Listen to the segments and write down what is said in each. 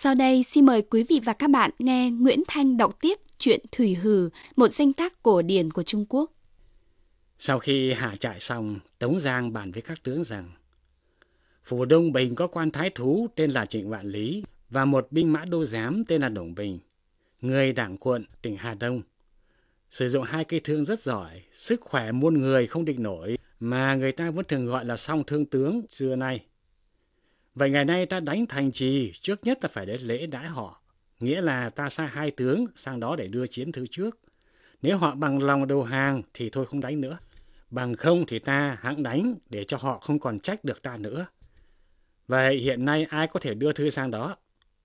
Sau đây xin mời quý vị và các bạn nghe Nguyễn Thanh đọc tiếp truyện Thủy Hử, một danh tác cổ điển của Trung Quốc. Sau khi hạ trại xong, Tống Giang bàn với các tướng rằng phủ Đông Bình có quan thái thú tên là Trịnh Vạn Lý và một binh mã đô giám tên là Đồng Bình, người đảng quận tỉnh Hà Đông. Sử dụng 2 cây thương rất giỏi, sức khỏe muôn người không địch nổi, mà người ta vẫn thường gọi là song thương tướng xưa nay. Vậy ngày nay ta đánh thành trì, trước nhất ta phải đến lễ đãi họ, nghĩa là ta sai 2 tướng sang đó để đưa chiến thư trước. Nếu họ bằng lòng đầu hàng thì thôi không đánh nữa, bằng không thì ta hẵng đánh để cho họ không còn trách được ta nữa. Vậy hiện nay ai có thể đưa thư sang đó?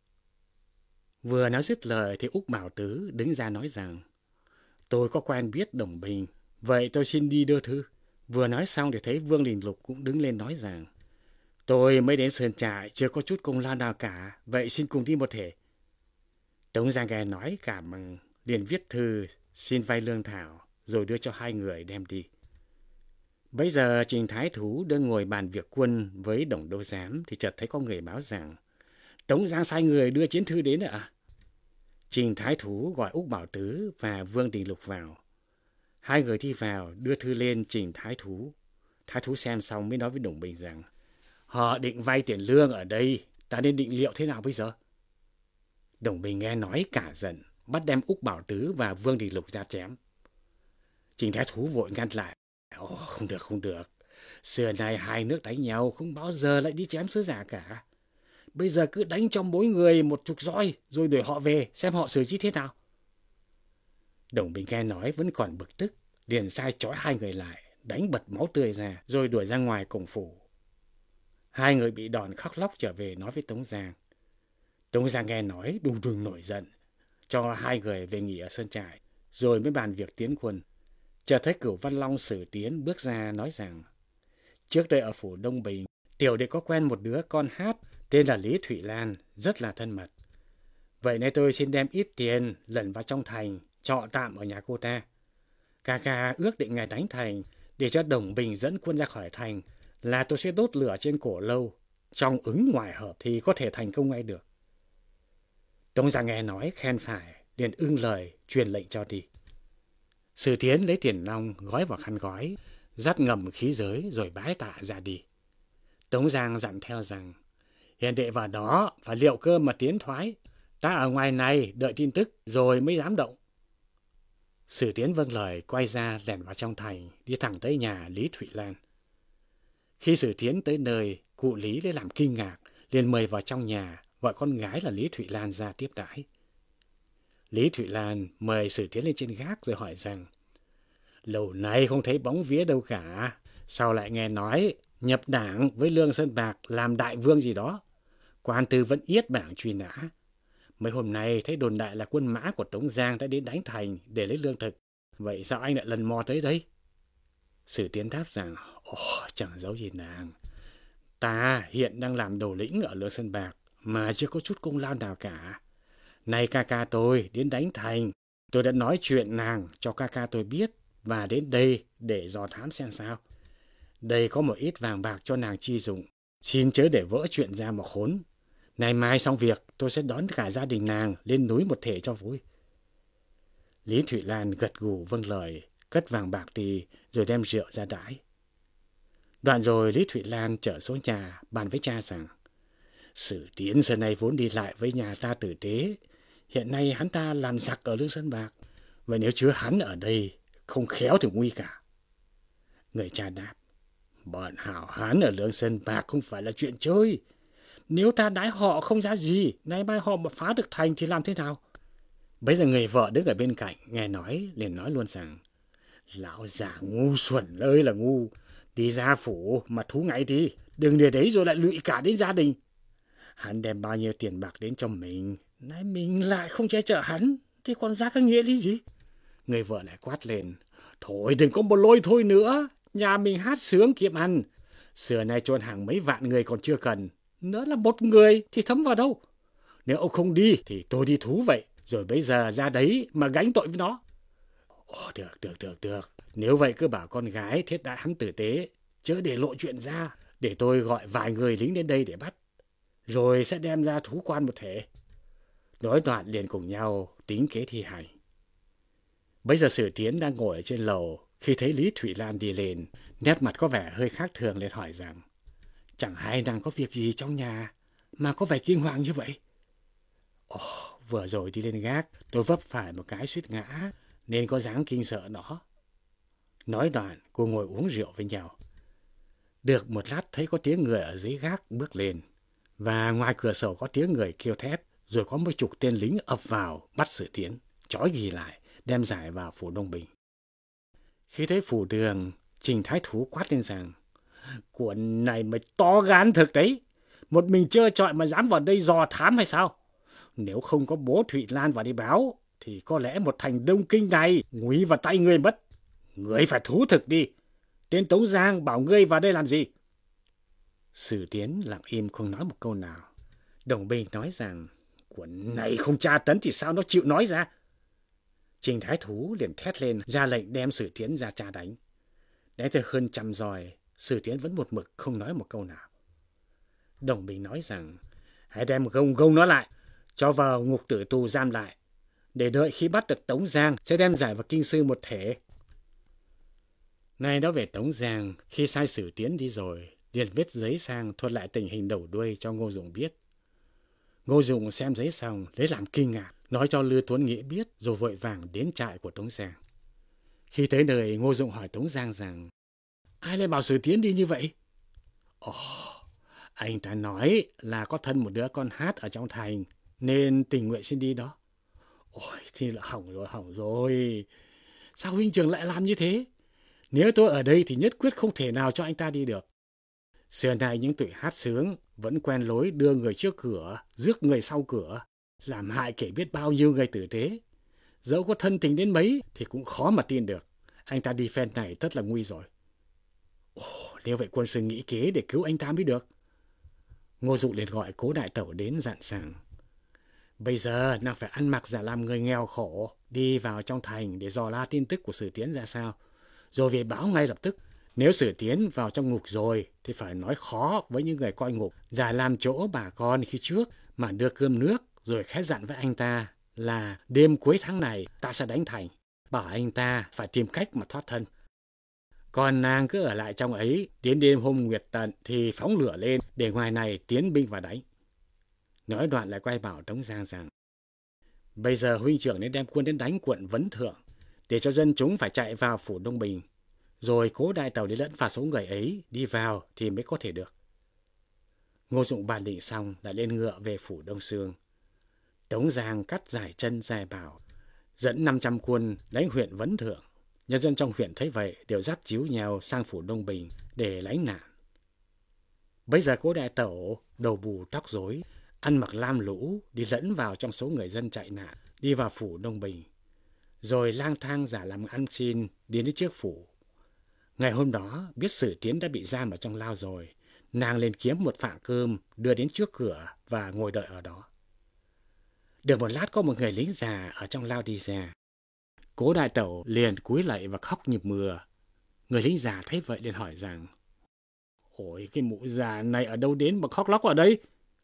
Vừa nói dứt lời thì Úc Bảo Tứ đứng ra nói rằng tôi có quen biết Đồng Bình, vậy tôi xin đi đưa thư. Vừa nói xong thì thấy Vương Đình Lục cũng đứng lên nói rằng tôi mới đến Sơn Trại, chưa có chút công lao nào cả, vậy xin cùng đi một thể. Tống Giang nghe nói cảm mừng, liền viết thư xin vay lương thảo, rồi đưa cho 2 người đem đi. Bấy giờ Trình Thái Thú đang ngồi bàn việc quân với Đồng Đô Giám thì chợt thấy có người báo rằng Tống Giang sai người đưa chiến thư đến ạ. Trình Thái Thú gọi Úc Bảo Tứ và Vương Đình Lục vào. 2 người đi vào đưa thư lên Trình Thái Thú. Thái Thú xem xong mới nói với Đồng Bình rằng họ định vay tiền lương ở đây, ta nên định liệu thế nào bây giờ? Đồng Bình nghe nói cả giận, bắt đem Úc Bảo Tứ và Vương Đình Lục ra chém. Trình Thái Thú vội ngăn lại. Không được. Xưa nay 2 nước đánh nhau không bao giờ lại đi chém sứ giả cả. Bây giờ cứ đánh cho mỗi người 10 roi rồi đuổi họ về xem họ xử trí thế nào. Đồng Bình nghe nói vẫn còn bực tức, liền sai trói 2 người lại, đánh bật máu tươi ra rồi đuổi ra ngoài cổng phủ. 2 người bị đòn khóc lóc trở về nói với Tống Giang. Tống Giang nghe nói đùng đùng nổi giận, cho 2 người về nghỉ ở Sơn Trại, rồi mới bàn việc tiến quân. Chợt thấy Cửu Văn Long Sử Tiến bước ra nói rằng trước đây ở phủ Đông Bình, tiểu đệ có quen một đứa con hát tên là Lý Thụy Lan, rất là thân mật. Vậy nay tôi xin đem ít tiền lẩn vào trong thành, trọ tạm ở nhà cô ta. Ca ca ước định ngày đánh thành, để cho Đồng Bình dẫn quân ra khỏi thành, là tôi sẽ đốt lửa trên cổ lâu, trong ứng ngoài hợp thì có thể thành công ngay được. Tống Giang nghe nói khen phải, liền ưng lời truyền lệnh cho đi. Sử Tiến lấy tiền nong gói vào khăn gói, dắt ngầm khí giới rồi bái tạ ra đi. Tống Giang dặn theo rằng hiền đệ vào đó phải liệu cơ mà tiến thoái, ta ở ngoài này đợi tin tức rồi mới dám động. Sử Tiến vâng lời quay ra lẻn vào trong thành, đi thẳng tới nhà Lý Thụy Lan. Khi Sử Tiến tới nơi, cụ Lý lấy làm kinh ngạc, liền mời vào trong nhà, gọi con gái là Lý Thụy Lan ra tiếp đãi. Lý Thụy Lan mời Sử Tiến lên trên gác rồi hỏi rằng lâu nay không thấy bóng vía đâu cả, sao lại nghe nói nhập đảng với Lương Sơn Bạc làm đại vương gì đó, quan tư vẫn yết bảng truy nã. Mấy hôm nay thấy đồn đại là quân mã của Tống Giang đã đến đánh thành để lấy lương thực, vậy sao anh lại lần mò tới đây? Sử Tiến đáp rằng chẳng giấu gì nàng, ta hiện đang làm đầu lĩnh ở Lương Sơn Bạc mà chưa có chút công lao nào cả. Nay ca ca tôi đến đánh thành, tôi đã nói chuyện nàng cho ca ca tôi biết và đến đây để dò thám xem sao. Đây có một ít vàng bạc cho nàng chi dụng, xin chớ để vỡ chuyện ra mà khốn. Ngày mai xong việc tôi sẽ đón cả gia đình nàng lên núi một thể cho vui. Lý Thụy Lan gật gù vâng lời, cất vàng bạc đi rồi đem rượu ra đãi. Đoạn rồi Lý Thụy Lan trở xuống nhà bàn với cha rằng Sử Tiến xưa nay vốn đi lại với nhà ta tử tế, hiện nay hắn ta làm giặc ở Lương Sơn Bạc, vậy nếu chứa hắn ở đây không khéo thì nguy cả. Người cha đáp, bọn hảo hán ở Lương Sơn Bạc không phải là chuyện chơi. Nếu ta đãi họ không ra gì, nay mai họ mà phá được thành thì làm thế nào? Bấy giờ người vợ đứng ở bên cạnh nghe nói liền nói luôn rằng lão già ngu xuẩn ơi là ngu, đi ra phủ mà thú ngay đi, đừng để đấy rồi lại lụy cả đến gia đình. Hắn đem bao nhiêu tiền bạc đến cho mình, nay mình lại không che chở hắn, thì còn ra cái nghĩa lý gì? Người vợ lại quát lên, thôi đừng có một lôi thôi nữa, nhà mình hát sướng kiếm ăn. Xưa nay chôn hàng mấy vạn người còn chưa cần, nữa là 1 người thì thấm vào đâu. Nếu ông không đi thì tôi đi thú vậy, rồi bây giờ ra đấy mà gánh tội với nó. Được. Nếu vậy cứ bảo con gái thiết đãi hắn tử tế, chớ để lộ chuyện ra, để tôi gọi vài người lính đến đây để bắt, rồi sẽ đem ra thú quan một thể. Nói đoạn liền cùng nhau tính kế thi hành. Bây giờ Sử Tiến đang ngồi ở trên lầu, khi thấy Lý Thụy Lan đi lên, nét mặt có vẻ hơi khác thường, liền hỏi rằng: chẳng hay nàng có việc gì trong nhà mà có vẻ kinh hoàng như vậy? Ồ, vừa rồi đi lên gác, tôi vấp phải một cái suýt ngã, nên có dáng kinh sợ nó. Nói đoạn, cô ngồi uống rượu với nhau. Được một lát thấy có tiếng người ở dưới gác bước lên, và ngoài cửa sổ có tiếng người kêu thét, rồi có mấy chục tên lính ập vào bắt Sử Tiến, trói ghi lại, đem giải vào phủ Đông Bình. Khi thấy phủ Đường, Trình Thái Thú quát lên rằng: quần này mày to gan thực đấy, một mình trơ trọi mà dám vào đây dò thám hay sao? Nếu không có bố Thụy Lan vào đi báo, thì có lẽ một thành Đông Kinh này nguy vào tay ngươi mất. Ngươi phải thú thực đi, tên Tống Giang bảo ngươi vào đây làm gì? Sử Tiến lặng im không nói một câu nào. Đồng Bình nói rằng: quần này không tra tấn thì sao nó chịu nói ra? Trình Thái Thú liền thét lên, ra lệnh đem Sử Tiến ra tra đánh. Đánh tới hơn 100 roi, Sử Tiến vẫn một mực không nói một câu nào. Đồng Bình nói rằng: hãy đem gông nó lại, cho vào ngục tử tù giam lại, để đợi khi bắt được Tống Giang sẽ đem giải vào kinh sư một thể. Nay đó về Tống Giang, khi sai Sử Tiến đi rồi, liền viết giấy sang thuật lại tình hình đầu đuôi cho Ngô Dụng biết. Ngô Dụng xem giấy xong lấy làm kinh ngạc, nói cho Lư Tuấn Nghĩa biết, rồi vội vàng đến trại của Tống Giang. Khi tới nơi, Ngô Dụng hỏi Tống Giang rằng: ai lại bảo Sử Tiến đi như vậy? Ồ, anh ta nói là có thân một đứa con hát ở trong thành, nên tình nguyện xin đi đó. Ôi, thì là hỏng rồi. Sao huynh trưởng lại làm như thế? Nếu tôi ở đây thì nhất quyết không thể nào cho anh ta đi được. Xưa nay những tụi hát sướng vẫn quen lối đưa người trước cửa, rước người sau cửa, làm hại kể biết bao nhiêu người tử tế. Dẫu có thân tình đến mấy thì cũng khó mà tin được. Anh ta đi phen này tất là nguy rồi. Ồ, nếu vậy quân sư nghĩ kế để cứu anh ta mới được. Ngô Dụng liền gọi Cố Đại Tẩu đến dặn rằng: bây giờ nàng phải ăn mặc giả làm người nghèo khổ, đi vào trong thành để dò la tin tức của Sử Tiến ra sao, rồi về báo ngay lập tức. Nếu Sử Tiến vào trong ngục rồi thì phải nói khó với những người coi ngục, giả làm chỗ bà con khi trước mà đưa cơm nước, rồi khẽ dặn với anh ta là đêm cuối tháng này ta sẽ đánh thành, bảo anh ta phải tìm cách mà thoát thân. Còn nàng cứ ở lại trong ấy, đến đêm hôm nguyệt tận thì phóng lửa lên để ngoài này tiến binh vào đánh. Nói đoạn lại quay bảo Tống Giang rằng: bây giờ huynh trưởng nên đem quân đến đánh quận Vấn Thượng, để cho dân chúng phải chạy vào phủ Đông Bình, rồi Cố Đại Tẩu để lẫn vào số người ấy đi vào thì mới có thể được. Ngô Dụng bàn định xong lại lên ngựa về phủ Đông Xương. Tống Giang cắt giải chân dài bảo, dẫn 500 quân đánh huyện Vấn Thượng. Nhân dân trong huyện thấy vậy đều dắt chíu nhau sang phủ Đông Bình để lánh nạn. Bây giờ Cố Đại Tẩu đầu bù tóc rối, ăn mặc lam lũ, đi lẫn vào trong số người dân chạy nạn, đi vào phủ Đông Bình, rồi lang thang giả làm ăn xin đến trước phủ. Ngày hôm đó biết Sử Tiến đã bị giam ở trong lao rồi, nàng lên kiếm một phạng cơm đưa đến trước cửa và ngồi đợi ở đó. Được một lát có một người lính già ở trong lao đi ra. Cố Đại Tẩu liền cúi lạy và khóc như mưa. Người lính già thấy vậy liền hỏi rằng: ôi, cái mụ già này ở đâu đến mà khóc lóc ở đây?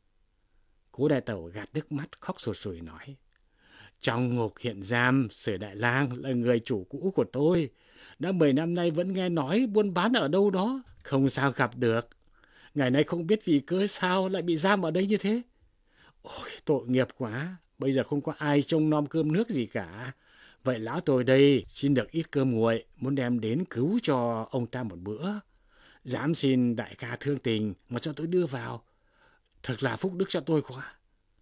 Cố Đại Tẩu gạt nước mắt khóc sụt sùi nói: trong ngục hiện giam, Sử Đại Lang là người chủ cũ của tôi. Đã 10 năm nay vẫn nghe nói buôn bán ở đâu đó, không sao gặp được. Ngày nay không biết vì cớ sao lại bị giam ở đây như thế. Ôi, tội nghiệp quá, bây giờ không có ai trông nom cơm nước gì cả. Vậy lão tôi đây xin được ít cơm nguội, muốn đem đến cứu cho ông ta một bữa. Dám xin đại ca thương tình mà cho tôi đưa vào. Thật là phúc đức cho tôi quá.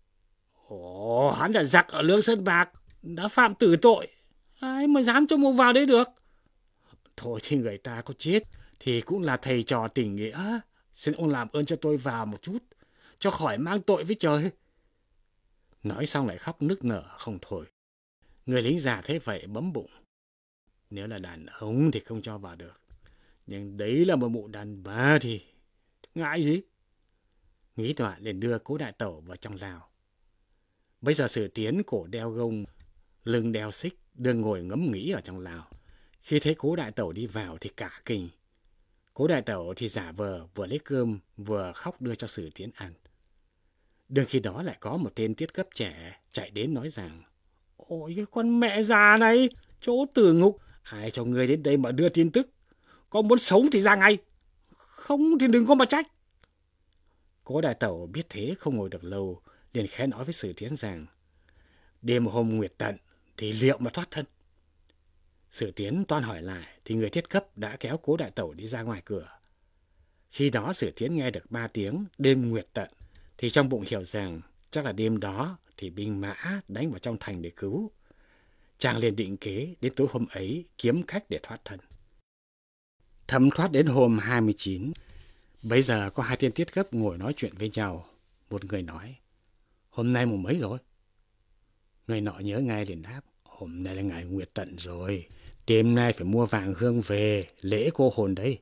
Ồ, hắn là giặc ở Lương Sơn Bạc, đã phạm tử tội. Ai mà dám cho mụ vào đấy được. Thôi thì người ta có chết thì cũng là thầy trò tình nghĩa. Xin ông làm ơn cho tôi vào một chút, cho khỏi mang tội với trời. Nói xong lại khóc nức nở không thôi. Người lính già thế vậy bấm bụng. Nếu là đàn ông thì không cho vào được, nhưng đấy là một mụ đàn bà thì ngại gì. Nghĩ đoạn liền đưa Cố Đại Tẩu vào trong lao. Bây giờ Sử Tiến cổ đeo gông, lưng đeo xích, đương ngồi ngẫm nghĩ ở trong lao. Khi thấy Cố Đại Tẩu đi vào thì cả kinh. Cố Đại Tẩu thì giả vờ vừa lấy cơm vừa khóc đưa cho Sử Tiến ăn. Đương khi đó lại có một tên tiết cấp trẻ chạy đến nói rằng: Ôi cái con mẹ già này, chỗ tử ngục, ai cho người đến đây mà đưa tin tức? Có muốn sống thì ra ngay, không thì đừng có mà trách. Cố đại tẩu biết thế không ngồi được lâu, liền khẽ nói với Sử Tiến rằng: Đêm hôm nguyệt tận thì liệu mà thoát thân? Sử Tiến toan hỏi lại thì người thiết cấp đã kéo Cố đại tẩu đi ra ngoài cửa. Khi đó Sử Tiến nghe được 3 tiếng đêm nguyệt tận thì trong bụng hiểu rằng chắc là đêm đó thì binh mã đánh vào trong thành để cứu. Chàng liền định kế đến tối hôm ấy kiếm cách để thoát thân. Thấm thoát đến hôm 29. Bấy giờ có 2 tên tiết cấp ngồi nói chuyện với nhau. Một người nói: Hôm nay mùng mấy rồi? Người nọ nhớ ngay liền đáp: Hôm nay là ngày nguyệt tận rồi. Đêm nay phải mua vàng hương về lễ cô hồn đấy.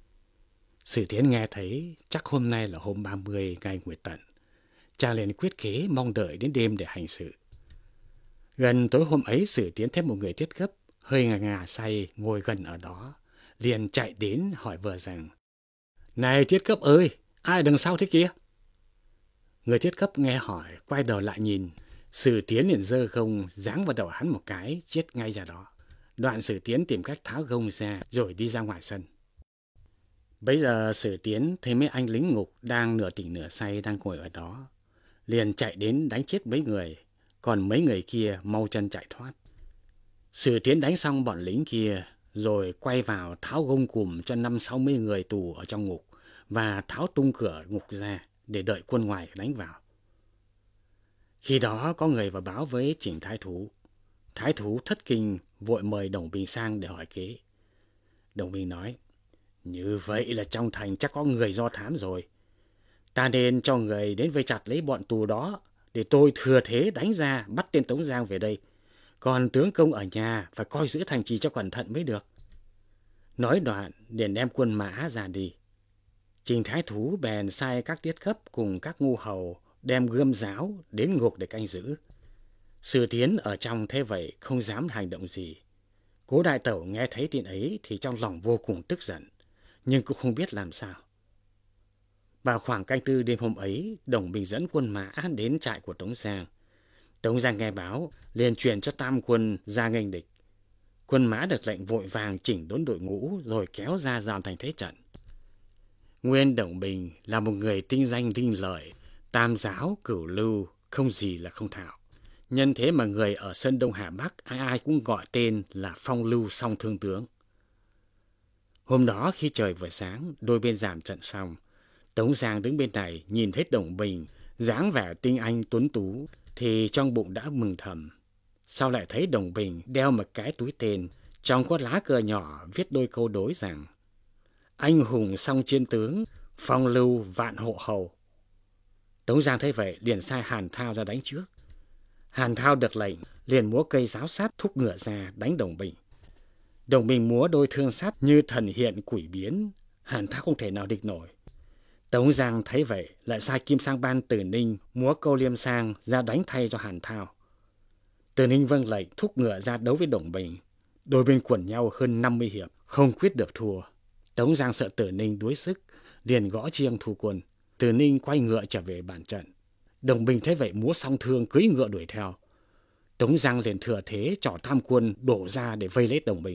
Sử Tiến nghe thấy chắc hôm nay là hôm 30 ngày nguyệt tận. Chàng liền quyết kế mong đợi đến đêm để hành sự. Gần tối hôm ấy, Sử Tiến thấy một người tiết cấp hơi ngà say ngồi gần ở đó, liền chạy đến hỏi vợ rằng: Này tiết cấp ơi, ai đằng sau thế kia? Người tiết cấp nghe hỏi, quay đầu lại nhìn, Sử Tiến liền giơ gông giáng vào đầu hắn một cái, chết ngay ra đó. Đoạn Sử Tiến tìm cách tháo gông ra rồi đi ra ngoài sân. Bấy giờ Sử Tiến thấy mấy anh lính ngục đang nửa tỉnh nửa say đang ngồi ở đó, liền chạy đến đánh chết mấy người, còn mấy người kia mau chân chạy thoát. Sử Tiến đánh xong bọn lính kia rồi quay vào tháo gông cùm cho 50-60 người tù ở trong ngục và tháo tung cửa ngục ra để đợi quân ngoài đánh vào. Khi đó có người vào báo với Trịnh Thái Thú. Thái Thú thất kinh vội mời Đồng Bình sang để hỏi kế. Đồng Bình nói: Như vậy là trong thành chắc có người do thám rồi. Ta nên cho người đến vây chặt lấy bọn tù đó để tôi thừa thế đánh ra bắt tên Tống Giang về đây. Còn tướng công ở nhà phải coi giữ thành trì cho cẩn thận mới được. Nói đoạn liền đem quân mã ra đi. Trình Thái Thú bèn sai các tiết cấp cùng các ngu hầu đem gươm giáo đến ngục để canh giữ. Sử Tiến ở trong thế vậy không dám hành động gì. Cố đại tẩu nghe thấy tin ấy thì trong lòng vô cùng tức giận, nhưng cũng không biết làm sao. Vào khoảng canh tư đêm hôm ấy, Đồng Bình dẫn quân mã đến trại của Tống Giang. Tống Giang nghe báo, liền truyền cho tam quân ra nghênh địch. Quân mã được lệnh vội vàng chỉnh đốn đội ngũ rồi kéo ra dàn thành thế trận. Nguyên Đồng Bình là một người tinh danh linh lợi, tam giáo cửu lưu, không gì là không thạo. Nhân thế mà người ở Sơn Đông Hà Bắc ai ai cũng gọi tên là Phong Lưu Song Thương Tướng. Hôm đó khi trời vừa sáng, đôi bên dàn trận xong, Tống Giang đứng bên này nhìn thấy Đồng Bình dáng vẻ tinh anh tuấn tú thì trong bụng đã mừng thầm. Sau lại thấy Đồng Bình đeo một cái túi tên, trong có lá cờ nhỏ viết đôi câu đối rằng: Anh hùng song chiến tướng, phong lưu vạn hộ hầu. Tống Giang thấy vậy liền sai Hàn Thao ra đánh trước. Hàn Thao được lệnh liền múa cây giáo sát thúc ngựa ra đánh Đồng Bình. Đồng Bình múa đôi thương sắt như thần hiện quỷ biến, Hàn Thao không thể nào địch nổi. Tống Giang thấy vậy lại sai Kim Sang Ban Từ Ninh múa câu liêm sang ra đánh thay cho Hàn Thao. Từ Ninh vâng lệnh thúc ngựa ra đấu với Đồng Bình. Đôi bên quần nhau hơn 50 hiệp, không quyết được thua. Tống Giang sợ Từ Ninh đuối sức, liền gõ chiêng thu quân. Từ Ninh quay ngựa trở về bàn trận. Đồng Bình thấy vậy múa song thương cưỡi ngựa đuổi theo. Tống Giang liền thừa thế trỏ tam quân đổ ra để vây lấy Đồng Bình.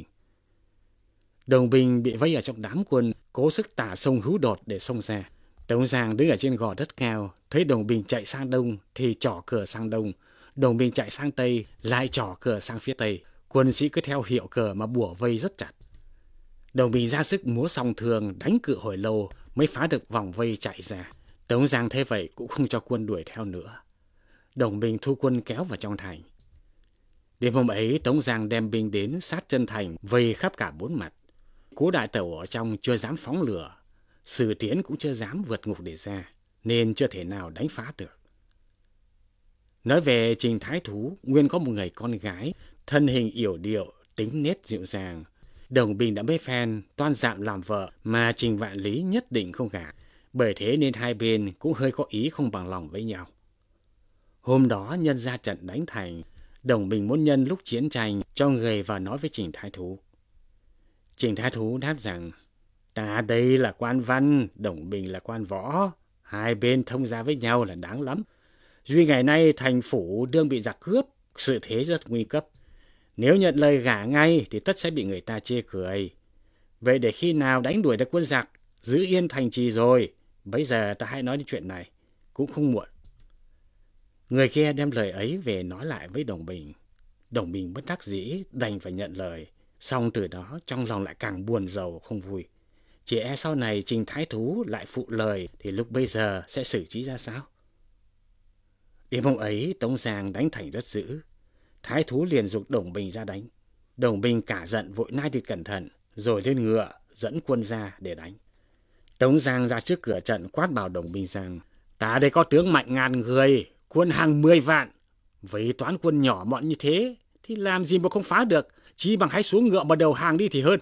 Đồng Bình bị vây ở trong đám quân, cố sức tả sông hữu đột để xông ra. Tống Giang đứng ở trên gò đất cao, thấy Đồng Bình chạy sang đông thì trỏ cờ sang đông. Đồng Bình chạy sang tây, lại trỏ cờ sang phía tây. Quân sĩ cứ theo hiệu cờ mà bủa vây rất chặt. Đồng Bình ra sức múa song thương đánh cự hồi lâu mới phá được vòng vây chạy ra. Tống Giang thế vậy cũng không cho quân đuổi theo nữa. Đồng Bình thu quân kéo vào trong thành. Đêm hôm ấy Tống Giang đem binh đến sát chân thành vây khắp cả 4 mặt. Cố đại tẩu ở trong chưa dám phóng lửa, Sử Tiến cũng chưa dám vượt ngục để ra, nên chưa thể nào đánh phá được. Nói về Trình Thái Thú, nguyên có một người con gái, thân hình yểu điệu, tính nết dịu dàng. Đồng Bình đã mấy phen toan dạm làm vợ mà Trình Vạn Lý nhất định không gả, bởi thế nên hai bên cũng hơi có ý không bằng lòng với nhau. Hôm đó nhân ra trận đánh thành, Đồng Bình muốn nhân lúc chiến tranh cho người vào nói với Trình Thái Thú. Trình Thái Thú đáp rằng: Ta đây là quan văn, Đồng Bình là quan võ, hai bên thông gia với nhau là đáng lắm. Duy ngày nay thành phủ đương bị giặc cướp, sự thế rất nguy cấp. Nếu nhận lời gả ngay thì tất sẽ bị người ta chê cười. Vậy để khi nào đánh đuổi được quân giặc, giữ yên thành trì rồi, bấy giờ ta hãy nói đến chuyện này, cũng không muộn. Người kia đem lời ấy về nói lại với Đồng Bình. Đồng Bình bất đắc dĩ đành phải nhận lời, song từ đó trong lòng lại càng buồn rầu không vui. Chỉ e sau này Trình Thái Thú lại phụ lời thì lúc bây giờ sẽ xử trí ra sao? Đêm hôm ấy Tống Giang đánh thành rất dữ. Thái Thú liền giục Đồng Bình ra đánh. Đồng Bình cả giận vội nai thịt cẩn thận, rồi lên ngựa dẫn quân ra để đánh. Tống Giang ra trước cửa trận quát bảo Đồng Bình rằng: ta đây có tướng mạnh ngàn người, quân hàng 10 vạn. Với toán quân nhỏ mọn như thế thì làm gì mà không phá được, chỉ bằng hãy xuống ngựa mà đầu hàng đi thì hơn.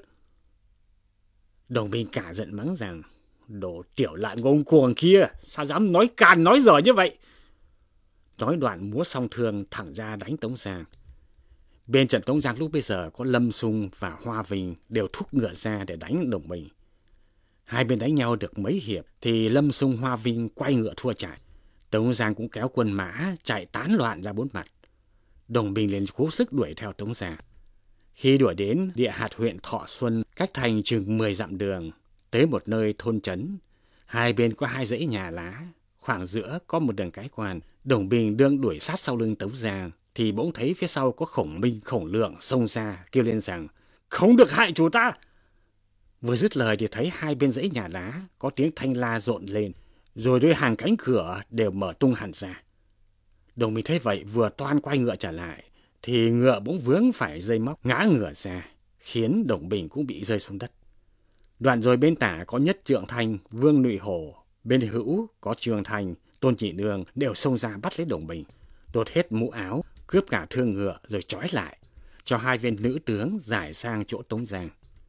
Đồng Bình cả giận mắng rằng: đồ tiểu lại ngông cuồng kia, sao dám nói càn nói dở như vậy. Nói đoạn múa song thương thẳng ra đánh Tống Giang. Bên trận Tống Giang lúc bây giờ có Lâm Xung và Hoa Vinh đều thúc ngựa ra để đánh Đồng Bình. Hai bên đánh nhau được mấy hiệp thì Lâm Xung, Hoa Vinh quay ngựa thua chạy. Tống Giang cũng kéo quân mã chạy tán loạn ra bốn mặt. Đồng Bình liền cố sức đuổi theo Tống Giang. Khi đuổi đến địa hạt huyện Thọ Xuân, cách thành chừng 10 dặm đường, tới một nơi thôn trấn, hai bên có hai dãy nhà lá, khoảng giữa có một đường cái quan. Đồng Bình đương đuổi sát sau lưng Tống Giang thì bỗng thấy phía sau có Khổng Minh, Khổng Lượng xông ra kêu lên rằng: không được hại chủ ta. Vừa dứt lời thì thấy hai bên dãy nhà lá có tiếng thanh la rộn lên, rồi đôi hàng cánh cửa đều mở tung hẳn ra. Đồng Bình thấy vậy vừa toan quay ngựa trở lại thì ngựa bỗng vướng phải dây móc ngã ngửa ra, khiến Đồng Bình cũng bị rơi xuống đất. Đoạn rồi bên tả có Nhất Trượng Thanh, Vương Nụy Hổ, bên hữu có Trường Thành, Tôn Chỉ Nương đều xông ra bắt lấy Đồng Bình, đột hết mũ áo, cướp cả thương ngựa rồi trói lại, cho hai viên nữ tướng giải sang chỗ Tống Giang.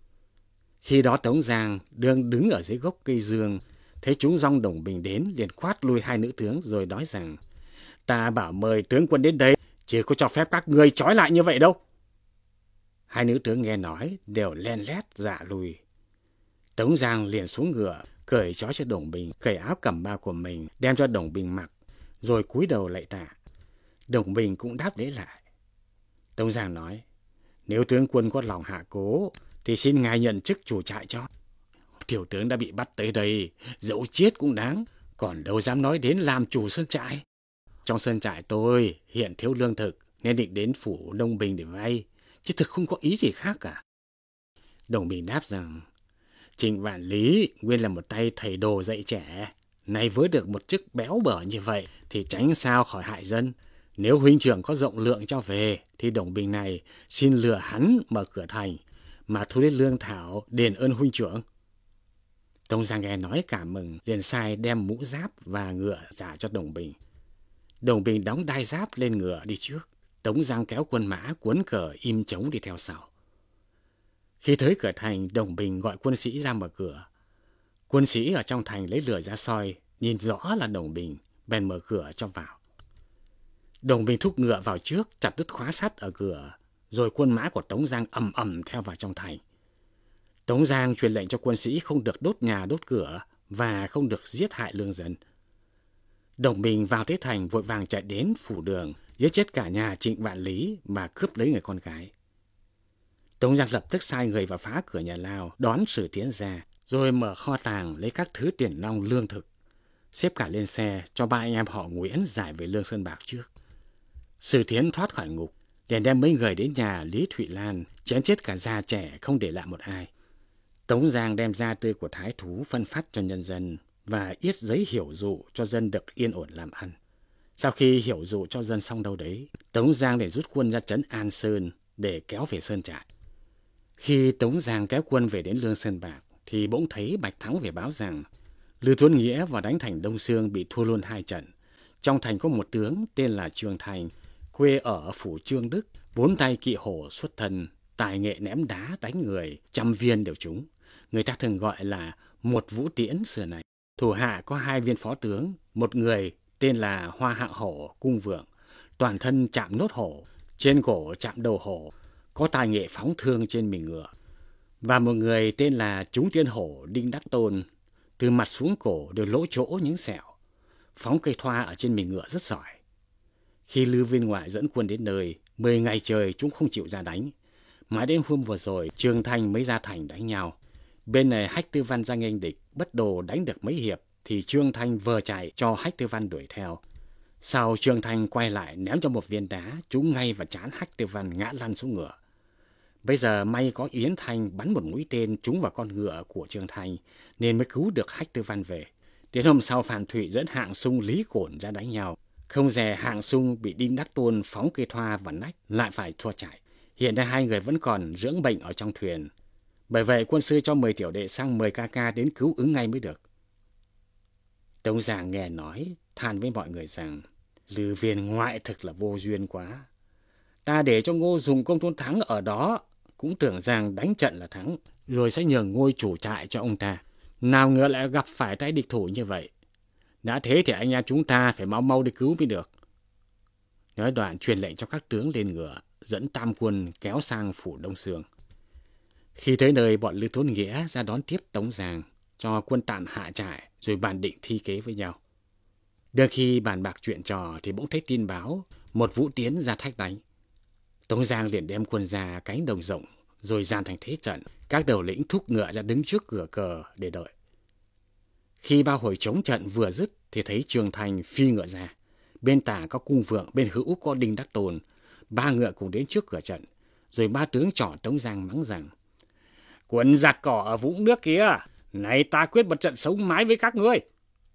Khi đó Tống Giang đương đứng ở dưới gốc cây dương, thấy chúng dòng Đồng Bình đến liền quát lui hai nữ tướng rồi nói rằng: ta bảo mời tướng quân đến đây, chứ có cho phép các ngươi trói lại như vậy đâu. Hai nữ tướng nghe nói đều len lét dạ lui. Tống Giang liền xuống ngựa, cởi trói cho Đồng Bình, cởi áo cẩm bào của mình đem cho Đồng Bình mặc, rồi cúi đầu lạy tạ. Đồng Bình cũng đáp lễ lại. Tống Giang nói: nếu tướng quân có lòng hạ cố thì xin ngài nhận chức chủ trại cho. Tiểu tướng đã bị bắt tới đây, dẫu chết cũng đáng, còn đâu dám nói đến làm chủ sơn trại. Trong sơn trại tôi hiện thiếu lương thực nên định đến phủ Đông Bình để vay, chứ thực không có ý gì khác cả. Đồng Bình đáp rằng: Trịnh Vạn Lý nguyên là một tay thầy đồ dạy trẻ, nay với được một chức béo bở như vậy thì tránh sao khỏi hại dân. Nếu huynh trưởng có rộng lượng cho về thì Đồng Bình này xin lừa hắn mở cửa thành mà thu đến lương thảo đền ơn huynh trưởng. Tống Giang nghe nói cảm mừng, liền sai đem mũ giáp và ngựa trả cho Đồng Bình. Đồng Bình đóng đai giáp lên ngựa đi trước, Tống Giang kéo quân mã cuốn cờ im trống đi theo sau. Khi tới cửa thành, Đồng Bình gọi quân sĩ ra mở cửa. Quân sĩ ở trong thành lấy lửa ra soi, nhìn rõ là Đồng Bình, bèn mở cửa cho vào. Đồng Bình thúc ngựa vào trước, chặt đứt khóa sắt ở cửa, rồi quân mã của Tống Giang ầm ầm theo vào trong thành. Tống Giang truyền lệnh cho quân sĩ không được đốt nhà đốt cửa và không được giết hại lương dân. Đồng Bình vào tới thành vội vàng chạy đến phủ đường, giết chết cả nhà Trịnh Vạn Lý mà cướp lấy người con gái. Tống Giang lập tức sai người vào phá cửa nhà lao, đón Sử Tiến ra, rồi mở kho tàng lấy các thứ tiền nong lương thực, xếp cả lên xe cho ba anh em họ Nguyễn giải về Lương Sơn Bạc trước. Sử Tiến thoát khỏi ngục, liền đem mấy người đến nhà Lý Thụy Lan, chém chết cả già trẻ không để lại một ai. Tống Giang đem da tươi của thái thú phân phát cho nhân dân và yết giấy hiểu dụ cho dân được yên ổn làm ăn. Sau khi hiểu dụ cho dân xong đâu đấy, Tống Giang để rút quân ra trấn An Sơn để kéo về sơn trại. Khi Tống Giang kéo quân về đến Lương Sơn Bạc thì bỗng thấy Bạch Thắng về báo rằng Lưu Tuấn Nghĩa vào đánh thành Đông Xương bị thua luôn 2 trận. Trong thành có một tướng tên là Trương Thành, quê ở phủ Trương Đức, 4 tay kỵ hổ xuất thân, tài nghệ ném đá đánh người, 100 viên đều trúng. Người ta thường gọi là một vũ tiễn xưa này. Thủ hạ có 2 viên phó tướng, một người tên là Hoa Hạ Hổ Cung Vượng, toàn thân chạm nốt hổ, trên cổ chạm đầu hổ, có tài nghệ phóng thương trên mình ngựa. Và một người tên là Trúng Tiên Hổ Đinh Đắc Tôn, từ mặt xuống cổ đều lỗ chỗ những sẹo, phóng cây thoa ở trên mình ngựa rất giỏi. Khi Lư Viên Ngoại dẫn quân đến nơi, 10 ngày trời chúng không chịu ra đánh. Mãi đến hôm vừa rồi, Trương Thanh mới ra thành đánh nhau. Bên này Hách Tư Văn ra nghênh địch, bất đồ đánh được mấy hiệp, thì Trương Thanh vờ chạy cho Hách Tư Văn đuổi theo. Sau Trương Thanh quay lại ném cho một viên đá, trúng ngay vào trán Hách Tư Văn ngã lăn xuống ngựa. Bây giờ may có Yến Thanh bắn một mũi tên trúng vào con ngựa của Trương Thanh, nên mới cứu được Hách Tư Văn về. Đến hôm sau Phan Thụy dẫn Hạng Sung Lý Cổn ra đánh nhau. Không dè Hạng Sung bị Đinh Đắc Tôn phóng cây thoa vào nách, lại phải thua chạy. Hiện nay hai người vẫn còn dưỡng bệnh ở trong thuyền. Bởi vậy quân sư cho 10 tiểu đệ sang mời ca ca đến cứu ứng ngay mới được. Tống Giang nghe nói, than với mọi người rằng Lư Viên Ngoại thực là vô duyên quá. Ta để cho Ngô Dùng Công Tôn Thắng ở đó, cũng tưởng rằng đánh trận là thắng, rồi sẽ nhường ngôi chủ trại cho ông ta. Nào ngờ lại gặp phải tay địch thủ như vậy. Đã thế thì anh em chúng ta phải mau mau đi cứu mới được. Nói đoạn truyền lệnh cho các tướng lên ngựa, dẫn tam quân kéo sang phủ Đông Xương. Khi tới nơi, bọn Lư Thốn Nghĩa ra đón tiếp Tống Giang, cho quân tạm hạ trại, rồi bàn định thi kế với nhau. Đương khi bàn bạc chuyện trò thì bỗng thấy tin báo, một Vũ Tiến ra thách đánh. Tống Giang liền đem quân ra cánh đồng rộng, rồi dàn thành thế trận. Các đầu lĩnh thúc ngựa ra đứng trước cửa cờ để đợi. Khi ba hồi chống trận vừa dứt thì thấy Trương Thanh phi ngựa ra. Bên tả có Cung Vượng, bên hữu có Đinh Đắc Tôn. Ba ngựa cùng đến trước cửa trận. Rồi ba tướng trỏ Tống Giang mắng rằng: Quân giặc cỏ ở vũng nước kia, này ta quyết một trận sống mái với các ngươi.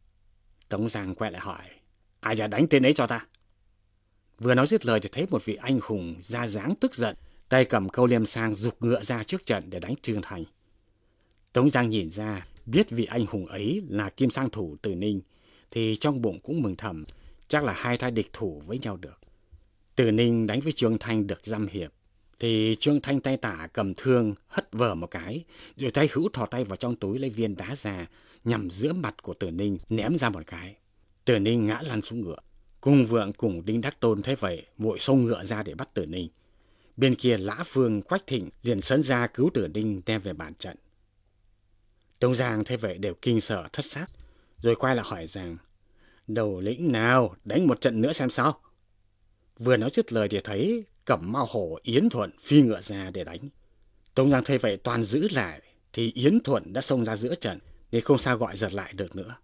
Tống Giang quay lại hỏi: Ai ra đánh tên ấy cho ta? Vừa nói dứt lời thì thấy một vị anh hùng ra dáng tức giận, tay cầm câu liêm sang giục ngựa ra trước trận để đánh Trương Thanh. Tống Giang nhìn ra, biết vị anh hùng ấy là Kim Sang thủ Từ Ninh, thì trong bụng cũng mừng thầm, chắc là hai tay địch thủ với nhau được. Từ Ninh đánh với Trương Thanh được dăm hiệp, thì Trương Thanh tay tả cầm thương hất vờ một cái, rồi tay hữu thò tay vào trong túi lấy viên đá ra, nhằm giữa mặt của Từ Ninh ném ra một cái. Từ Ninh ngã lăn xuống ngựa. Cung Vượng cùng Đinh Đắc Tôn thấy vậy, vội xông ngựa ra để bắt Từ Ninh. Bên kia Lã Phương, Quách Thịnh liền sấn ra cứu Từ Ninh đem về bàn trận. Tống Giang thấy vậy đều kinh sợ thất xác, rồi quay lại hỏi rằng: Đầu lĩnh nào đánh một trận nữa xem sao? Vừa nói dứt lời thì thấy Cẩm Mao Hổ Yến Thuận phi ngựa ra để đánh. Tống Giang thấy vậy toàn giữ lại, thì Yến Thuận đã xông ra giữa trận, nên không sao gọi giật lại được nữa.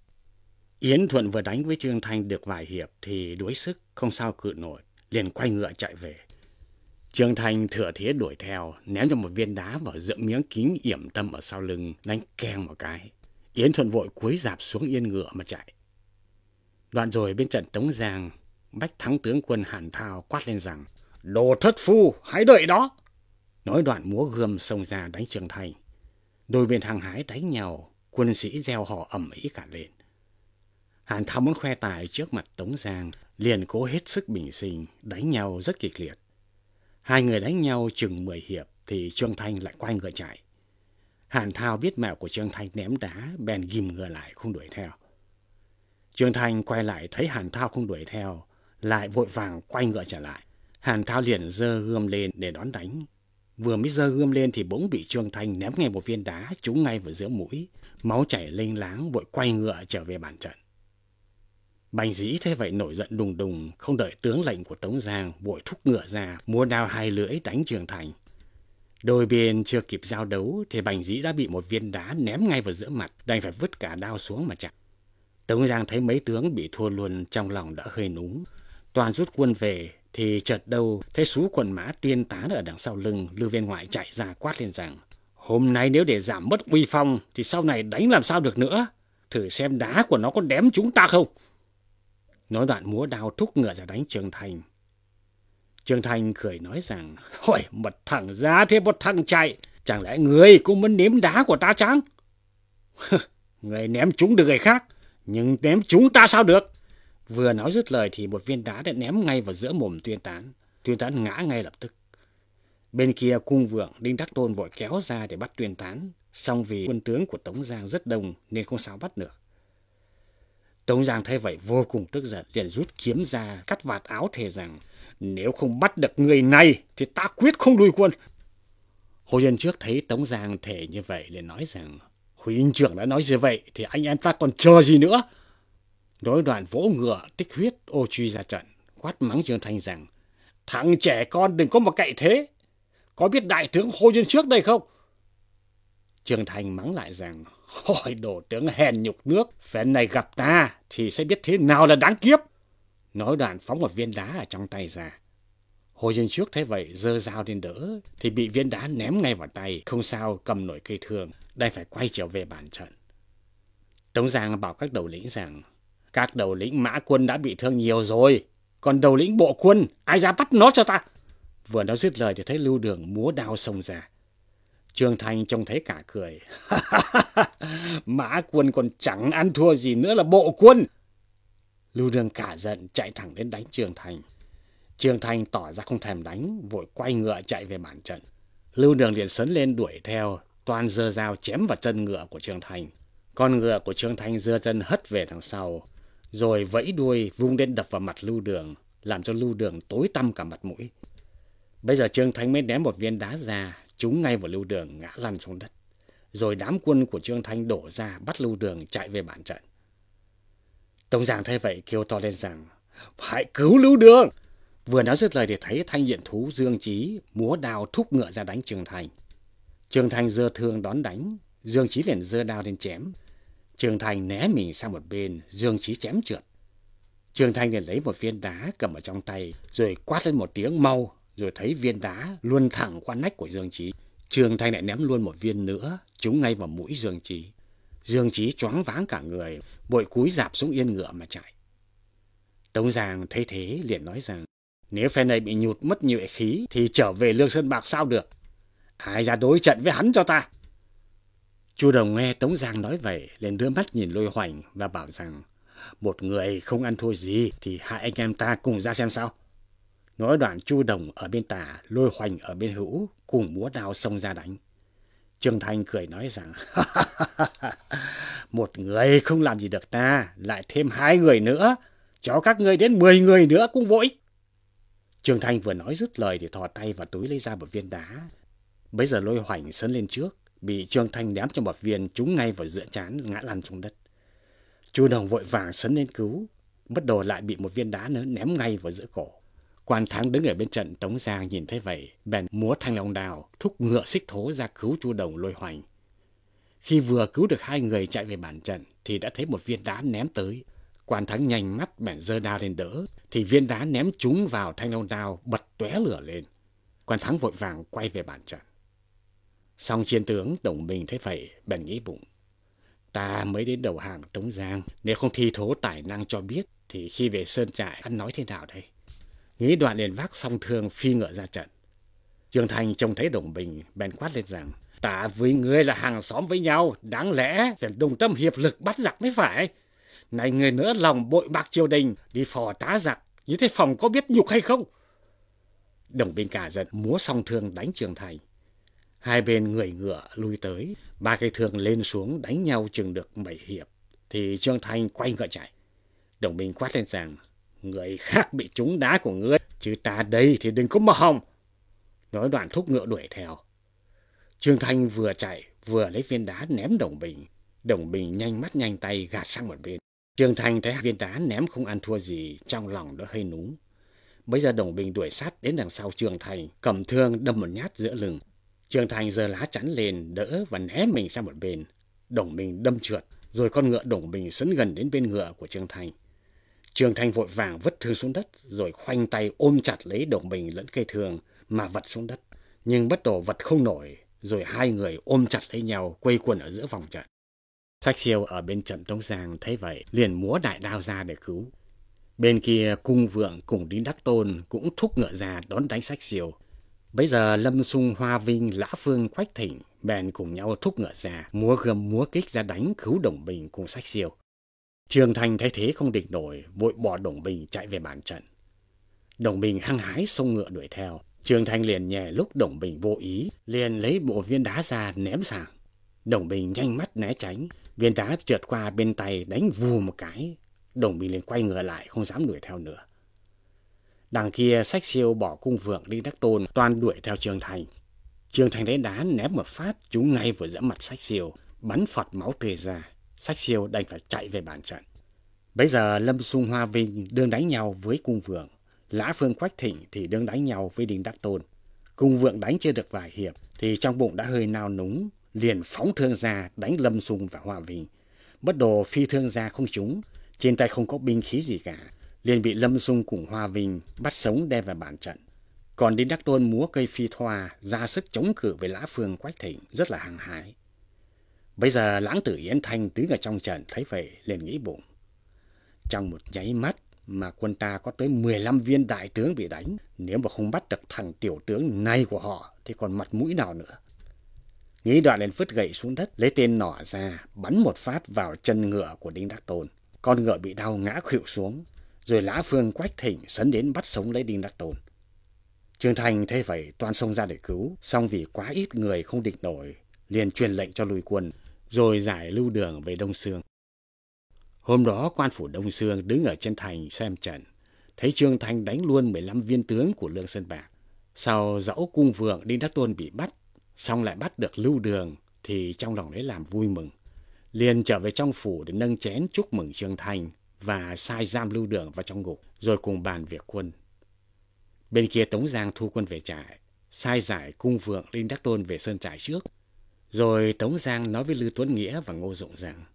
Yến Thuận vừa đánh với Trương Thanh được vài hiệp thì đuối sức, không sao cự nổi, liền quay ngựa chạy về. Trương Thanh thừa thế đuổi theo, ném cho một viên đá vào giữa miếng kính yểm tâm ở sau lưng, đánh keng một cái. Yến Thuận vội cúi rạp xuống yên ngựa mà chạy. Đoạn rồi bên trận Tống Giang, Bách Thắng tướng quân Hàn Thao quát lên rằng: Đồ thất phu, hãy đợi đó! Nói đoạn múa gươm xông ra đánh Trương Thanh. Đôi bên hăng hái đánh nhau, quân sĩ reo hò ầm ĩ cả lên. Hàn Thao muốn khoe tài trước mặt Tống Giang, liền cố hết sức bình sinh, đánh nhau rất kịch liệt. Hai người đánh nhau chừng 10 hiệp thì Trương Thanh lại quay ngựa chạy. Hàn Thao biết mẹo của Trương Thanh ném đá, bèn ghim ngựa lại không đuổi theo. Trương Thanh quay lại thấy Hàn Thao không đuổi theo, lại vội vàng quay ngựa trở lại. Hàn Thao liền giơ gươm lên để đón đánh. Vừa mới giơ gươm lên thì bỗng bị Trương Thanh ném ngay một viên đá trúng ngay vào giữa mũi, máu chảy lênh láng, vội quay ngựa trở về bàn trận. Bành Dĩ thế vậy nổi giận đùng đùng, không đợi tướng lệnh của Tống Giang, vội thúc ngựa ra, múa đao hai lưỡi đánh Trương Thanh. Đôi bên chưa kịp giao đấu thì Bành Dĩ đã bị một viên đá ném ngay vào giữa mặt, đành phải vứt cả đao xuống mà chạy. Tống Giang thấy mấy tướng bị thua luôn, trong lòng đã hơi núng. Toàn rút quân về thì chợt đâu thấy sú quần mã Tuyên Tán ở đằng sau lưng. Lư Viên Ngoại chạy ra quát lên rằng: Hôm nay nếu để giảm mất uy phong thì sau này đánh làm sao được nữa, thử xem đá của nó có đếm chúng ta không. Nói đoạn múa đao thúc ngựa ra đánh Trương Thanh. Trương Thanh cười nói rằng: Ôi, một thằng ra thế một thằng chạy, chẳng lẽ người cũng muốn nếm đá của ta chăng? Người ném chúng được người khác, nhưng ném chúng ta sao được? Vừa nói dứt lời thì một viên đá đã ném ngay vào giữa mồm Tuyên Tán. Tuyên Tán ngã ngay lập tức. Bên kia Cung Vượng, Đinh Đắc Tôn vội kéo ra để bắt Tuyên Tán, song vì quân tướng của Tống Giang rất đông nên không sao bắt được. Tống Giang thấy vậy vô cùng tức giận, liền rút kiếm ra cắt vạt áo thề rằng: Nếu không bắt được người này thì ta quyết không lui quân. Hồ Dân Trước thấy Tống Giang thề như vậy liền nói rằng: Huynh trưởng đã nói như vậy thì anh em ta còn chờ gì nữa. Nói đoạn vỗ ngựa tích huyết ô truy ra trận, quát mắng Trương Thanh rằng: "Thằng trẻ con đừng có mà cậy thế. Có biết đại tướng Hồ Dân Trước đây không?" Trương Thanh mắng lại rằng: "Ôi đồ tướng hèn nhục nước, phen này gặp ta thì sẽ biết thế nào là đáng kiếp." Nói đoạn phóng một viên đá ở trong tay ra. Hồ Dân Trước thấy vậy giơ dao lên đỡ thì bị viên đá ném ngay vào tay, không sao cầm nổi cây thương, đành phải quay trở về bàn trận. Tống Giang bảo các đầu lĩnh rằng: "Các đầu lĩnh mã quân đã bị thương nhiều rồi, còn đầu lĩnh bộ quân ai ra bắt nó cho ta." Vừa nói dứt lời thì thấy Lưu Đường múa đao xông ra. Trương Thanh trông thấy cả cười. "Mã quân còn chẳng ăn thua gì nữa là bộ quân." Lưu Đường cả giận chạy thẳng đến đánh Trương Thanh. Trương Thanh tỏ ra không thèm đánh, vội quay ngựa chạy về bàn trận. Lưu Đường liền sấn lên đuổi theo, toàn giơ dao chém vào chân ngựa của Trương Thanh. Con ngựa của Trương Thanh giơ chân hất về đằng sau, rồi vẫy đuôi vung lên đập vào mặt Lưu Đường, làm cho Lưu Đường tối tăm cả mặt mũi. Bây giờ Trương Thanh mới ném một viên đá ra, trúng ngay vào Lưu Đường, ngã lăn xuống đất. Rồi đám quân của Trương Thanh đổ ra bắt Lưu Đường chạy về bàn trận. Tống Giang thấy vậy kêu to lên rằng: "Phải cứu Lưu Đường!" Vừa nói dứt lời thì thấy Thanh Diện Thú Dương Chí múa đao thúc ngựa ra đánh Trương Thanh. Trương Thanh giơ thương đón đánh, Dương Chí liền giơ đao lên chém. Trương Thanh né mình sang một bên, Dương Chí chém trượt. Trương Thanh liền lấy một viên đá cầm ở trong tay, rồi quát lên một tiếng mau, rồi thấy viên đá luồn thẳng qua nách của Dương Chí. Trương Thanh lại ném luôn một viên nữa, trúng ngay vào mũi Dương Chí. Dương Chí choáng váng cả người, vội cúi rạp xuống yên ngựa mà chạy. Tống Giang thấy thế liền nói rằng: "Nếu phe này bị nhụt mất nhuệ khí thì trở về Lương Sơn Bạc sao được? Ai ra đối trận với hắn cho ta?" Chu Đồng nghe Tống Giang nói vậy liền đưa mắt nhìn Lôi Hoành và bảo rằng: "Một người không ăn thua gì thì hai anh em ta cùng ra xem sao." Nói đoạn Chu Đồng ở bên tả, Lôi Hoành ở bên hữu cùng múa đao xông ra đánh. Trương Thanh cười nói rằng: "Một người không làm gì được ta, lại thêm hai người nữa, cho các ngươi đến 10 người nữa cũng vô ích." Trương Thanh vừa nói dứt lời thì thò tay vào túi lấy ra một viên đá. Bấy giờ Lôi Hoành sấn lên trước, bị Trương Thanh ném cho một viên trúng ngay vào giữa trán, ngã lăn xuống đất. Chu Đồng vội vàng sấn lên cứu, bất đồ lại bị một viên đá nữa ném ngay vào giữa cổ. Quan Thắng đứng ở bên trận Tống Giang nhìn thấy vậy, bèn múa thanh long đào thúc ngựa xích thố ra cứu Chu Đồng, Lôi Hoành. Khi vừa cứu được hai người chạy về bàn trận thì đã thấy một viên đá ném tới. Quan Thắng nhanh mắt bèn giơ đao lên đỡ, thì viên đá ném trúng vào thanh long đao bật tóe lửa lên. Quan Thắng vội vàng quay về bàn trận. Song chiến tướng Đồng Bình thấy vậy bèn nghĩ bụng: "Ta mới đến đầu hàng Tống Giang, nếu không thi thố tài năng cho biết thì khi về sơn trại ăn nói thế nào đây?" Nghĩ đoạn liền vác song thương phi ngựa ra trận. Trương Thanh trông thấy Đồng Bình bèn quát lên rằng: "Ta với ngươi là hàng xóm với nhau, đáng lẽ phải đồng tâm hiệp lực bắt giặc mới phải. Này người nữa lòng bội bạc triều đình, đi phò tá giặc, như thế phòng có biết nhục hay không?" Đồng Bình cả giận múa song thương đánh Trương Thanh. Hai bên người ngựa lui tới, ba cây thương lên xuống đánh nhau chừng được 7 hiệp thì Trương Thanh quay ngựa chạy. Đồng Bình quát lên rằng: "Người khác bị trúng đá của ngươi, chứ ta đây thì đừng có mà hòng." Nói đoạn thúc ngựa đuổi theo. Trương Thanh vừa chạy vừa lấy viên đá ném Đồng Bình. Đồng Bình nhanh mắt nhanh tay gạt sang một bên. Trương Thanh thấy viên đá ném không ăn thua gì, trong lòng đã hơi núng. Bây giờ Đồng Bình đuổi sát đến đằng sau Trương Thanh, cầm thương đâm một nhát giữa lưng. Trương Thanh giơ lá chắn lên đỡ và né mình sang một bên. Đồng Bình đâm trượt, rồi con ngựa Đồng Bình sấn gần đến bên ngựa của Trương Thanh. Trương Thanh vội vàng vứt thương xuống đất, rồi khoanh tay ôm chặt lấy Đồng Bình lẫn cây thương mà vật xuống đất. Nhưng bất đồ vật không nổi, rồi hai người ôm chặt lấy nhau quây quần ở giữa vòng trận. Sách Siêu ở bên trận Tống Giang thấy vậy liền múa đại đao ra để cứu. Bên kia Cung Vượng cùng Đinh Đắc Tôn cũng thúc ngựa ra đón đánh Sách Siêu. Bấy giờ Lâm Xung, Hoa Vinh, Lã Phương, Quách Thịnh bèn cùng nhau thúc ngựa ra, múa gươm múa kích ra đánh cứu Đồng Bình cùng Sách Siêu. Trương Thanh thấy thế không địch nổi, vội bỏ Đồng Bình chạy về bàn trận. Đồng Bình hăng hái xông ngựa đuổi theo. Trương Thanh liền nhè lúc Đồng Bình vô ý, liền lấy bộ viên đá ra ném sang. Đồng Bình nhanh mắt né tránh, viên đá trượt qua bên tay đánh vù một cái. Đồng Bình liền quay ngựa lại không dám đuổi theo nữa. Đằng kia Sách Siêu bỏ Cung Vượng, Đinh Đắc Tôn toàn đuổi theo Trương Thanh. Trương Thanh lấy đá ném một phát trúng ngay vào giữa mặt Sách Siêu, bắn phọt máu tươi ra. Sách Siêu đành phải chạy về bàn trận. Bấy giờ Lâm Xung, Hoa Vinh đương đánh nhau với Cung Vượng. Lã Phương Quách Thịnh thì đương đánh nhau với Đinh Đắc Tôn. Cung Vượng đánh chưa được vài hiệp thì trong bụng đã hơi nao núng, liền phóng thương ra đánh Lâm Xung và Hòa Vinh. Bất đồ phi thương ra không trúng, trên tay không có binh khí gì cả, liền bị Lâm Xung cùng Hòa Vinh bắt sống đem vào bàn trận. Còn Đinh Đắc Tôn múa cây phi thoa ra sức chống cự với Lã Phương Quách Thịnh rất là hăng hái. Bây giờ Lãng Tử Yến Thanh đứng ở trong trận thấy vậy liền nghĩ bụng, trong một nháy mắt mà quân ta có tới 15 viên đại tướng bị đánh, nếu mà không bắt được thằng tiểu tướng này của họ thì còn mặt mũi nào nữa. Nghĩ đoạn liền vứt gậy xuống đất, lấy tên nỏ ra bắn một phát vào chân ngựa của Đinh Đắc Tôn. Con ngựa bị đau ngã khuỵu xuống, rồi Lã Phương Quách Thịnh sấn đến bắt sống lấy Đinh Đắc Tôn. Trương Thành thấy vậy toan xông ra để cứu, song vì quá ít người không địch nổi, liền truyền lệnh cho lùi quân, rồi giải lưu đường về Đông Xương. Hôm đó quan phủ Đông Xương đứng ở trên thành xem trận, thấy Trương Thành đánh luôn 15 viên tướng của Lương Sơn Bạc. Sau dẫu Cung Vượng Đinh Đắc Tôn bị bắt, xong lại bắt được lưu đường thì trong lòng lấy làm vui mừng, liền trở về trong phủ để nâng chén chúc mừng Trương Thành và sai giam lưu đường vào trong ngục, rồi cùng bàn việc quân. Bên kia Tống Giang thu quân về trại, sai giải Cung Vượng Đinh Đắc Tôn về sơn trại trước. Rồi Tống Giang nói với Lưu Tuấn Nghĩa và Ngô Dụng rằng,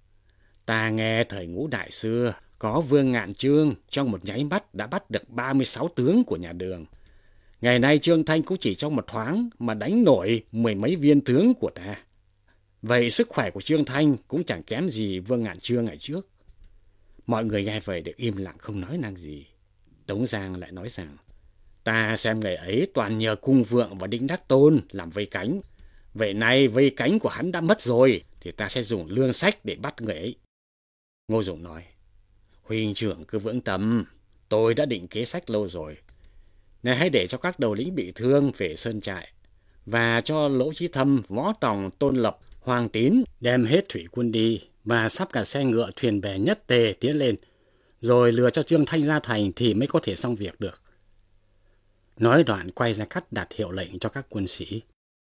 ta nghe thời Ngũ Đại xưa có Vương Ngạn Chương trong một nháy mắt đã bắt được 36 tướng của nhà Đường. Ngày nay Trương Thanh cũng chỉ trong một thoáng mà đánh nổi 10 mấy viên tướng của ta. Vậy sức khỏe của Trương Thanh cũng chẳng kém gì Vương Ngạn Chương ngày trước. Mọi người nghe vậy đều im lặng không nói năng gì. Tống Giang lại nói rằng, ta xem ngày ấy toàn nhờ Cung Vượng và Đinh Đắc Tôn làm vây cánh. Vậy nay vây cánh của hắn đã mất rồi thì ta sẽ dùng lương sách để bắt người ấy. Ngô Dụng nói, huynh trưởng cứ vững tâm, tôi đã định kế sách lâu rồi. Này hãy để cho các đầu lĩnh bị thương về sơn trại, và cho Lỗ Chí Thâm, Võ Tòng, Tôn Lập, Hoàng Tín đem hết thủy quân đi và sắp cả xe ngựa thuyền bè nhất tề tiến lên, rồi lừa cho Trương Thanh ra thành thì mới có thể xong việc được. Nói đoạn quay ra cắt đặt hiệu lệnh cho các quân sĩ.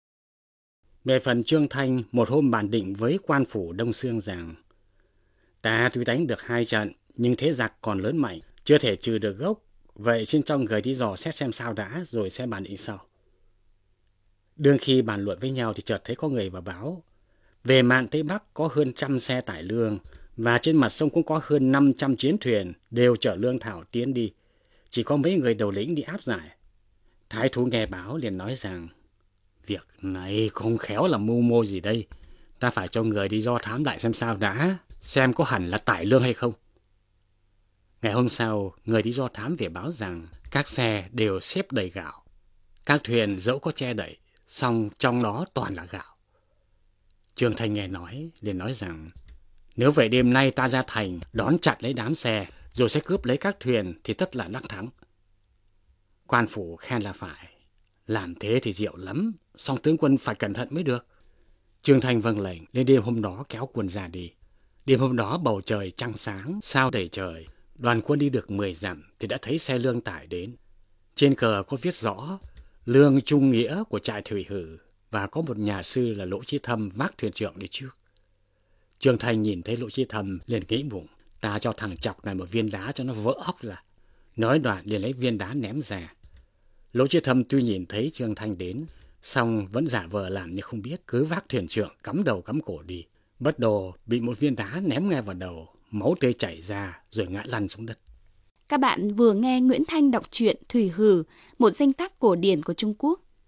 Về phần Trương Thanh, một hôm bàn định với quan phủ Đông Xương rằng, ta tuy đánh được 2 trận, nhưng thế giặc còn lớn mạnh, chưa thể trừ được gốc. Vậy xin cho người đi dò xét xem sao đã, rồi sẽ bàn định sau. Đương khi bàn luận với nhau thì chợt thấy có người vào báo, về mạn Tây Bắc có hơn 100 xe tải lương, và trên mặt sông cũng có hơn 500 chiến thuyền đều chở lương thảo tiến đi. Chỉ có mấy người đầu lĩnh đi áp giải. Thái thú nghe báo liền nói rằng, việc này không khéo là mưu mô gì đây. Ta phải cho người đi do thám lại xem sao đã, xem có hẳn là tải lương hay không. Ngày hôm sau, người đi do thám về báo rằng các xe đều xếp đầy gạo. Các thuyền dẫu có che đậy, song trong đó toàn là gạo. Trương Thanh nghe nói, liền nói rằng, nếu vậy đêm nay ta ra thành đón chặn lấy đám xe, rồi sẽ cướp lấy các thuyền thì tất là đắc thắng. Quan phủ khen là phải, làm thế thì diệu lắm, song tướng quân phải cẩn thận mới được. Trương Thanh vâng lệnh, nên đêm hôm đó kéo quân ra đi. Đêm hôm đó bầu trời trăng sáng, sao đầy trời. Đoàn quân đi được 10 dặm thì đã thấy xe lương tải đến. Trên cờ có viết rõ lương trung nghĩa của trại Thủy Hử, và có một nhà sư là Lỗ Chí Thâm vác thuyền trưởng đi trước. Trương Thanh nhìn thấy Lỗ Chí Thâm liền nghĩ bụng, ta cho thằng chọc này một viên đá cho nó vỡ óc ra. Nói đoạn liền lấy viên đá ném ra. Lỗ Chí Thâm tuy nhìn thấy Trương Thanh đến, song vẫn giả vờ làm như không biết, cứ vác thuyền trưởng cắm đầu cắm cổ đi. Bất đồ bị một viên đá ném ngay vào đầu, máu tươi chảy ra rồi ngã lăn xuống đất. Các bạn vừa nghe Nguyễn Thanh đọc truyện Thủy Hử, một danh tác cổ điển của Trung Quốc.